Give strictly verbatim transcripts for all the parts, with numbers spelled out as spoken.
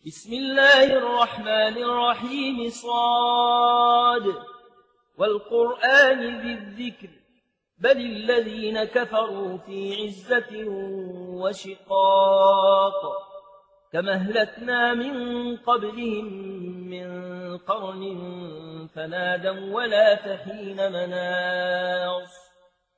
بسم الله الرحمن الرحيم صاد والقرآن ذي الذكر بل الذين كفروا في عزة وشقاق كما أهلكنا من قبلهم من قرن فنادوا ولا تحين مناص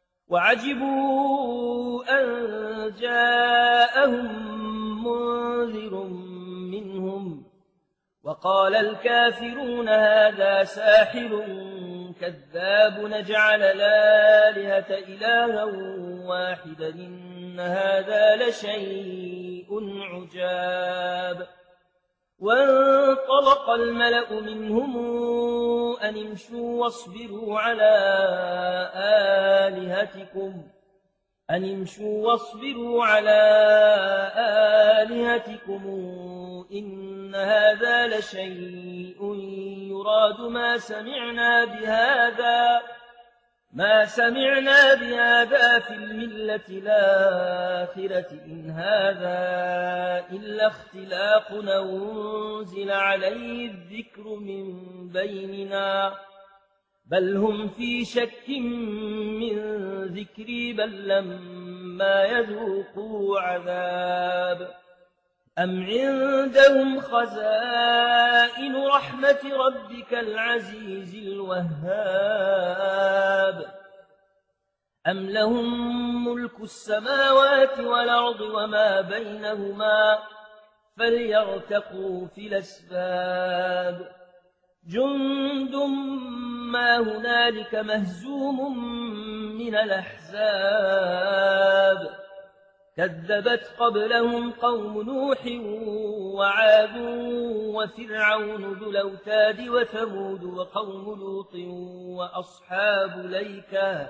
وعجبوا أن جاءهم منذر منهم وقال الكافرون هذا ساحر كذاب نجعل الآلهة إلها واحدا إن هذا لشيء عجاب وانطلق الملأ منهم أن امشوا واصبروا على آلهتكم أن امشوا واصبروا على آلهتكم إن هذا لشيء يراد ما سمعنا بهذا ما سمعنا بهذا في الملة الآخرة إن هذا إلا اختلاق أنزل عليه الذكر من بيننا بل هم في شك من ذكري بل لما يذوقوا عذاب أم عندهم خزائن رحمة ربك العزيز الوهاب أم لهم ملك السماوات والأرض وما بينهما فليرتقوا في الأسباب جند ما هنالك مهزوم من الأحزاب كذبت قبلهم قوم نوح وعاد وفرعون ذو الأوتاد وثمود وقوم لوط وأصحاب الأيكة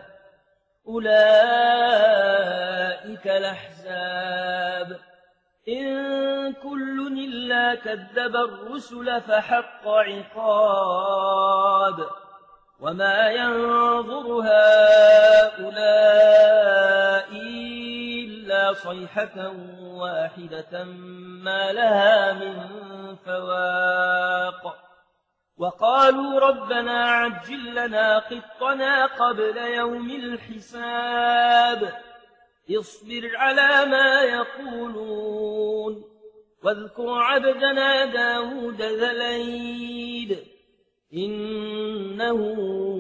أولئك الأحزاب إن كل إلا كذب الرسل فحق عقاب وما ينظر هؤلاء إلا صيحة واحدة ما لها من فواق وقالوا ربنا عجل لنا قطنا قبل يوم الحساب اصبر على ما يقولون واذكر عبدنا داود ذا الأيد إنه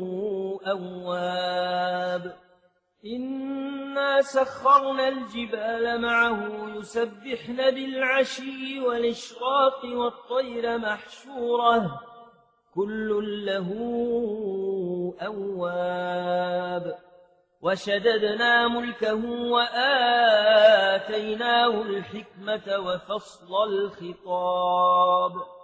أواب إنا سخرنا الجبال معه يسبحن بالعشي والإشراق والطير محشورة كل له أواب وشددنا ملكه وآتيناه الحكمة وفصل الخطاب